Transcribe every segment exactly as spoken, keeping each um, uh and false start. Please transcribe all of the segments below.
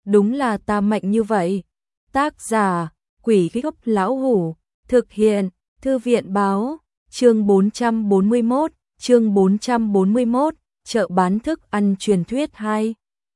đúng là ta mạnh như vậy. Tác giả, Quỷ Gốc Lão Hủ, thực hiện, Thư viện báo, chương bốn trăm bốn mươi mốt, chương bốn trăm bốn mươi mốt, chợ bán thức ăn truyền thuyết hai.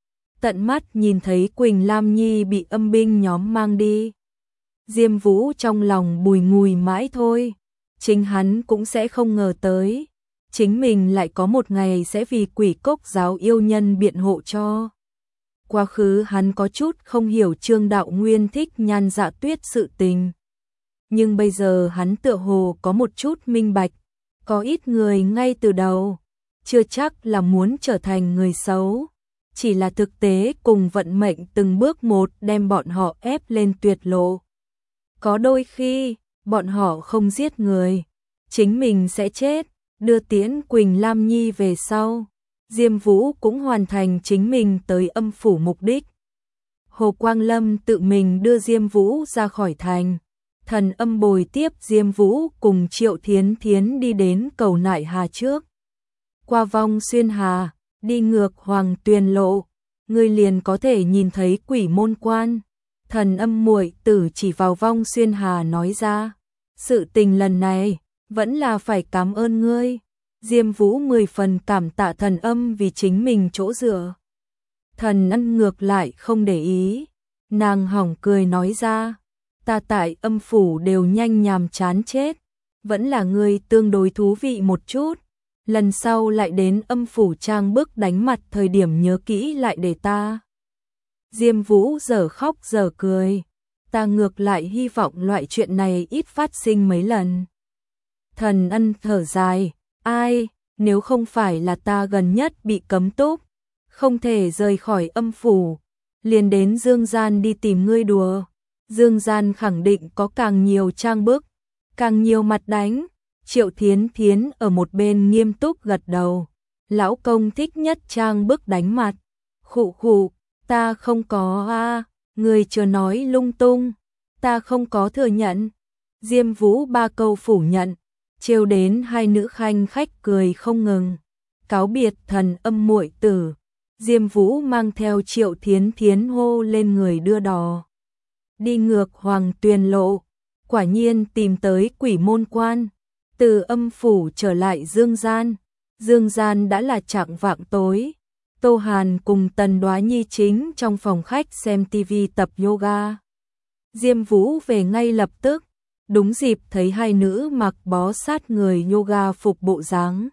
Tận mắt nhìn thấy Quỳnh Lam Nhi bị âm binh nhóm mang đi. Diêm Vũ trong lòng bùi ngùi mãi thôi, chính hắn cũng sẽ không ngờ tới, chính mình lại có một ngày sẽ vì Quỷ Cốc giáo yêu nhân biện hộ cho. Quá khứ hắn có chút không hiểu Trương Đạo Nguyên thích Nhan Dạ Tuyết sự tình. Nhưng bây giờ hắn tựa hồ có một chút minh bạch, có ít người ngay từ đầu, chưa chắc là muốn trở thành người xấu, chỉ là thực tế cùng vận mệnh từng bước một đem bọn họ ép lên tuyệt lộ. Có đôi khi, bọn họ không giết người, chính mình sẽ chết, đưa tiễn Quỳnh Lam Nhi về sau. Diêm Vũ cũng hoàn thành chính mình tới âm phủ mục đích. Hồ Quang Lâm tự mình đưa Diêm Vũ ra khỏi thành. Thần Âm bồi tiếp Diêm Vũ cùng Triệu Thiến Thiến đi đến cầu Nại Hà trước. Qua vong xuyên hà, đi ngược Hoàng Tuyền lộ, người liền có thể nhìn thấy Quỷ Môn Quan. Thần Âm muội tử chỉ vào vong xuyên hà nói ra, sự tình lần này vẫn là phải cảm ơn ngươi. Diêm Vũ mười phần cảm tạ Thần Âm vì chính mình chỗ dựa. Thần Âm ngược lại không để ý, nàng hỏng cười nói ra, ta tại âm phủ đều nhanh nhàm chán chết, vẫn là ngươi tương đối thú vị một chút, lần sau lại đến âm phủ trang bức đánh mặt thời điểm nhớ kỹ lại để ta. Diêm Vũ giờ khóc giờ cười, ta ngược lại hy vọng loại chuyện này ít phát sinh mấy lần. Thần Ân thở dài, ai, nếu không phải là ta gần nhất bị cấm túc, không thể rời khỏi âm phủ, liền đến Dương Gian đi tìm ngươi đùa. Dương Gian khẳng định có càng nhiều trang bức, càng nhiều mặt đánh. Triệu Thiến Thiến ở một bên nghiêm túc gật đầu, lão công thích nhất trang bức đánh mặt. Khụ khụ, ta không có a, à, người chưa nói lung tung, ta không có thừa nhận. Diêm Vũ ba câu phủ nhận, trêu đến hai nữ khanh khách cười không ngừng. Cáo biệt Thần Âm muội tử, Diêm Vũ mang theo Triệu Thiến Thiến hô lên người đưa đò. Đi ngược Hoàng Tuyền lộ, quả nhiên tìm tới Quỷ Môn Quan. Từ âm phủ trở lại Dương Gian, Dương Gian đã là chạng vạng tối. Tô Hàn cùng Tần Đoá Nhi chính trong phòng khách xem tivi tập yoga. Diêm Vũ về ngay lập tức, đúng dịp thấy hai nữ mặc bó sát người yoga phục bộ dáng.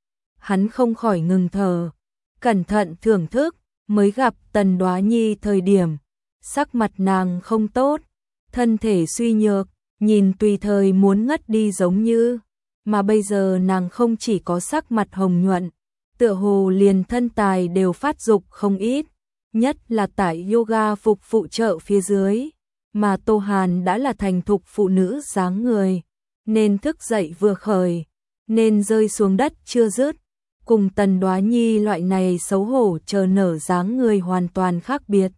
Hắn không khỏi ngừng thở, cẩn thận thưởng thức, mới gặp Tần Đoá Nhi thời điểm, sắc mặt nàng không tốt, thân thể suy nhược, nhìn tùy thời muốn ngất đi giống như, mà bây giờ nàng không chỉ có sắc mặt hồng nhuận, tựa hồ liền thân tài đều phát dục không ít, nhất là tại yoga phục phụ trợ phía dưới, mà Tô Hàn đã là thành thục phụ nữ dáng người, nên thức dậy vừa khởi, nên rơi xuống đất chưa dứt, cùng Tần Đoá Nhi loại này xấu hổ chờ nở dáng người hoàn toàn khác biệt.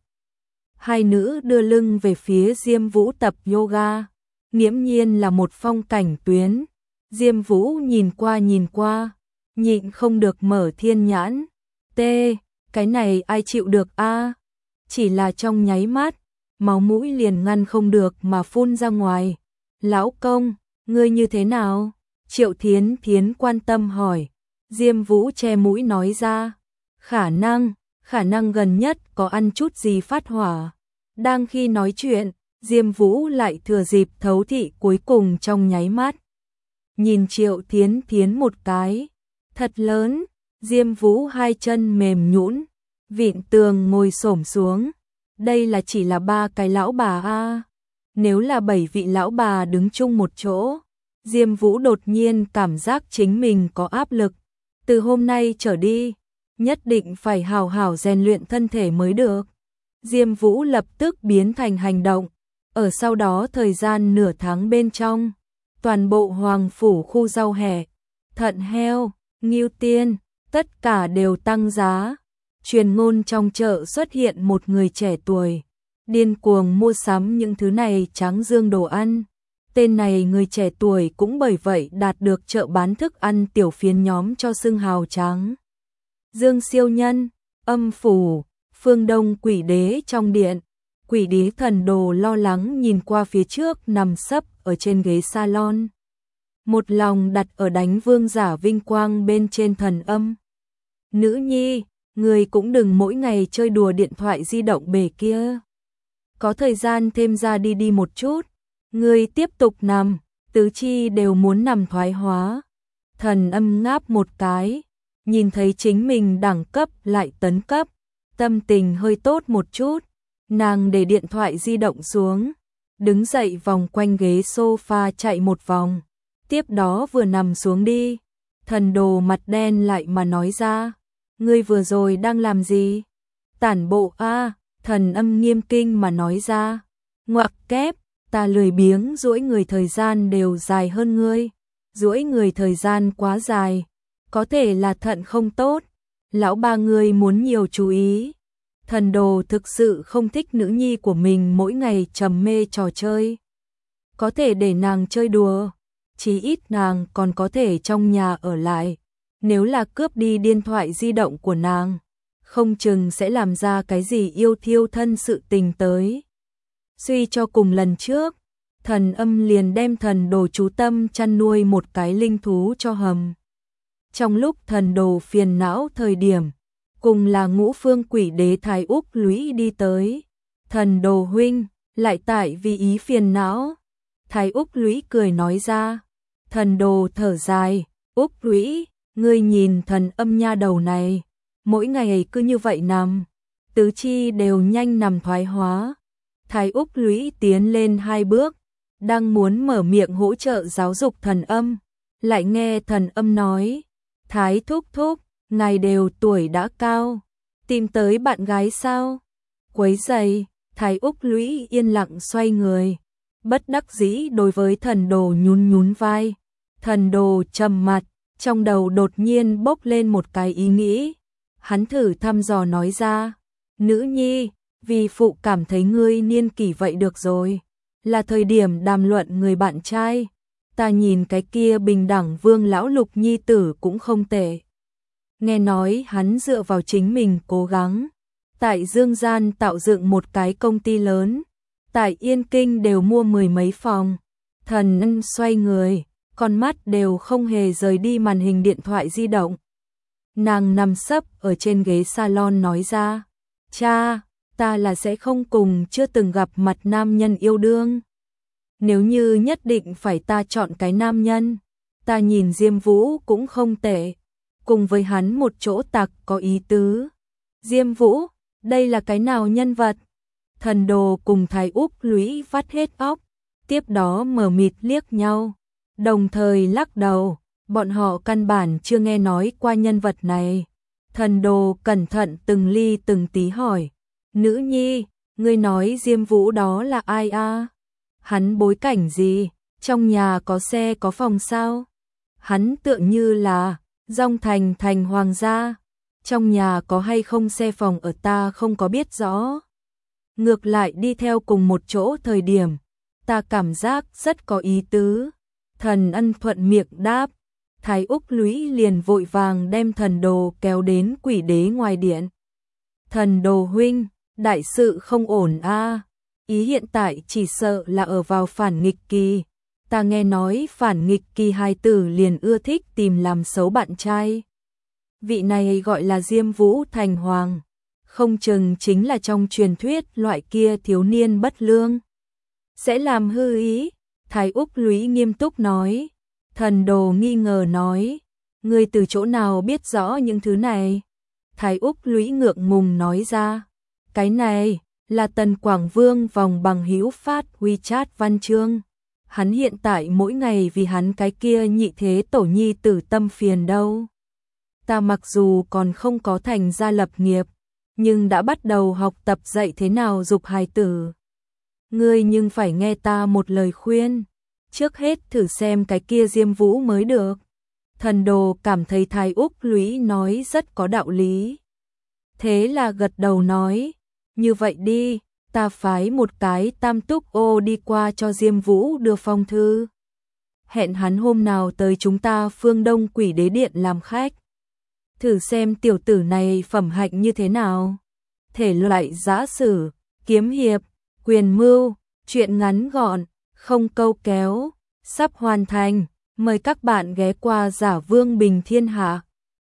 Hai nữ đưa lưng về phía Diêm Vũ tập yoga, nghiễm nhiên là một phong cảnh tuyến. Diêm Vũ nhìn qua nhìn qua, nhịn không được mở thiên nhãn. Tê, cái này ai chịu được a? Chỉ là trong nháy mắt, máu mũi liền ngăn không được mà phun ra ngoài. Lão công, ngươi như thế nào? Triệu Thiến Thiến quan tâm hỏi. Diêm Vũ che mũi nói ra, khả năng, khả năng gần nhất có ăn chút gì phát hỏa. Đang khi nói chuyện, Diêm Vũ lại thừa dịp thấu thị cuối cùng trong nháy mắt. Nhìn Triệu Thiến Thiến một cái, thật lớn, Diêm Vũ hai chân mềm nhũn, vịn tường ngồi xổm xuống. Đây là chỉ là ba cái lão bà a, nếu là bảy vị lão bà đứng chung một chỗ, Diêm Vũ đột nhiên cảm giác chính mình có áp lực. Từ hôm nay trở đi, nhất định phải hào hào rèn luyện thân thể mới được. Diêm Vũ lập tức biến thành hành động, ở sau đó thời gian nửa tháng bên trong, toàn bộ Hoàng phủ khu rau hẻ, thận heo, ngưu tiên, tất cả đều tăng giá. Truyền ngôn trong chợ xuất hiện một người trẻ tuổi, điên cuồng mua sắm những thứ này tráng dương đồ ăn. Tên này người trẻ tuổi cũng bởi vậy đạt được chợ bán thức ăn tiểu phiến nhóm cho xưng hào tráng dương siêu nhân. Âm phủ, Phương Đông quỷ đế trong điện, quỷ đế Thần Đồ lo lắng nhìn qua phía trước nằm sấp ở trên ghế salon. Một lòng đặt ở đánh vương giả vinh quang bên trên Thần Âm. Nữ nhi, người cũng đừng mỗi ngày chơi đùa điện thoại di động bề kia. Có thời gian thêm ra đi đi một chút, người tiếp tục nằm, tứ chi đều muốn nằm thoái hóa. Thần Âm ngáp một cái, nhìn thấy chính mình đẳng cấp lại tấn cấp, tâm tình hơi tốt một chút, nàng để điện thoại di động xuống, đứng dậy vòng quanh ghế sofa chạy một vòng, tiếp đó vừa nằm xuống đi. Thần Đồ mặt đen lại mà nói ra, ngươi vừa rồi đang làm gì? Tản bộ a. Thần Âm nghiêm kinh mà nói ra, ngoặc kép, ta lười biếng duỗi người thời gian đều dài hơn ngươi, duỗi người thời gian quá dài, có thể là thận không tốt, lão ba ngươi muốn nhiều chú ý. Thần Đồ thực sự không thích nữ nhi của mình mỗi ngày trầm mê trò chơi. Có thể để nàng chơi đùa, chí ít nàng còn có thể trong nhà ở lại. Nếu là cướp đi điện thoại di động của nàng, không chừng sẽ làm ra cái gì yêu thiêu thân sự tình tới. Suy cho cùng lần trước, Thần Âm liền đem Thần Đồ chú tâm chăn nuôi một cái linh thú cho hầm. Trong lúc Thần Đồ phiền não thời điểm, cùng là Ngũ Phương quỷ đế Thái Úc Lũy đi tới. Thần Đồ huynh, lại tại vì ý phiền não. Thái Úc Lũy cười nói ra. Thần Đồ thở dài, Úc Lũy, ngươi nhìn Thần Âm nha đầu này, mỗi ngày cứ như vậy nằm, tứ chi đều nhanh nằm thoái hóa. Thái Úc Lũy tiến lên hai bước, đang muốn mở miệng hỗ trợ giáo dục Thần Âm, lại nghe Thần Âm nói, Thái thúc thúc, ngài đều tuổi đã cao, tìm tới bạn gái sao? Quấy giày. Thái Úc Lũy yên lặng xoay người, bất đắc dĩ đối với Thần Đồ nhún nhún vai. Thần Đồ trầm mặt, trong đầu đột nhiên bốc lên một cái ý nghĩ. Hắn thử thăm dò nói ra, nữ nhi, vì phụ cảm thấy ngươi niên kỷ vậy được rồi, là thời điểm đàm luận người bạn trai. Ta nhìn cái kia bình đẳng Vương lão lục nhi tử cũng không tệ. Nghe nói hắn dựa vào chính mình cố gắng, tại Dương Gian tạo dựng một cái công ty lớn, tại Yên Kinh đều mua mười mấy phòng. Thần Ân xoay người, con mắt đều không hề rời đi màn hình điện thoại di động. Nàng nằm sấp ở trên ghế salon nói ra, cha, ta là sẽ không cùng chưa từng gặp mặt nam nhân yêu đương. Nếu như nhất định phải ta chọn cái nam nhân, ta nhìn Diêm Vũ cũng không tệ, cùng với hắn một chỗ tặc có ý tứ. Diêm Vũ, đây là cái nào nhân vật? Thần Đồ cùng Thái Úc Lũy vắt hết óc, tiếp đó mờ mịt liếc nhau, đồng thời lắc đầu, bọn họ căn bản chưa nghe nói qua nhân vật này. Thần Đồ cẩn thận từng ly từng tí hỏi, nữ nhi, ngươi nói Diêm Vũ đó là ai a? Hắn bối cảnh gì? Trong nhà có xe có phòng sao? Hắn tựa như là Dòng Thành thành hoàng gia, trong nhà có hay không xe phòng ở ta không có biết rõ. Ngược lại đi theo cùng một chỗ thời điểm, ta cảm giác rất có ý tứ. Thần Ân thuận miệng đáp. Thái Úc Lũy liền vội vàng đem Thần Đồ kéo đến quỷ đế ngoài điện. Thần Đồ huynh, đại sự không ổn a. Ý hiện tại chỉ sợ là ở vào phản nghịch kỳ. Ta nghe nói phản nghịch kỳ hai tử liền ưa thích tìm làm xấu bạn trai. Vị này gọi là Diêm Vũ thành hoàng, không chừng chính là trong truyền thuyết loại kia thiếu niên bất lương, sẽ làm hư ý. Thái Úc Lũy nghiêm túc nói. Thần Đồ nghi ngờ nói, ngươi từ chỗ nào biết rõ những thứ này? Thái Úc Lũy ngượng ngùng nói ra, cái này là Tần Quảng Vương vòng bằng hữu phát WeChat văn chương. Hắn hiện tại mỗi ngày vì hắn cái kia nhị thế tổ nhi tử tâm phiền đâu. Ta mặc dù còn không có thành gia lập nghiệp, nhưng đã bắt đầu học tập dạy thế nào dục hài tử. Ngươi nhưng phải nghe ta một lời khuyên, trước hết thử xem cái kia Diêm Vũ mới được. Thần Đồ cảm thấy Thái Úc Lũy nói rất có đạo lý. Thế là gật đầu nói, như vậy đi, ta phái một cái tam túc ô đi qua cho Diêm Vũ đưa phong thư. Hẹn hắn hôm nào tới chúng ta Phương Đông quỷ đế điện làm khách. Thử xem tiểu tử này phẩm hạnh như thế nào. thể loại giã sử, kiếm hiệp, quyền mưu, truyện ngắn gọn, không câu kéo, sắp hoàn thành. Mời các bạn ghé qua Giả Vương Bình Thiên Hạ.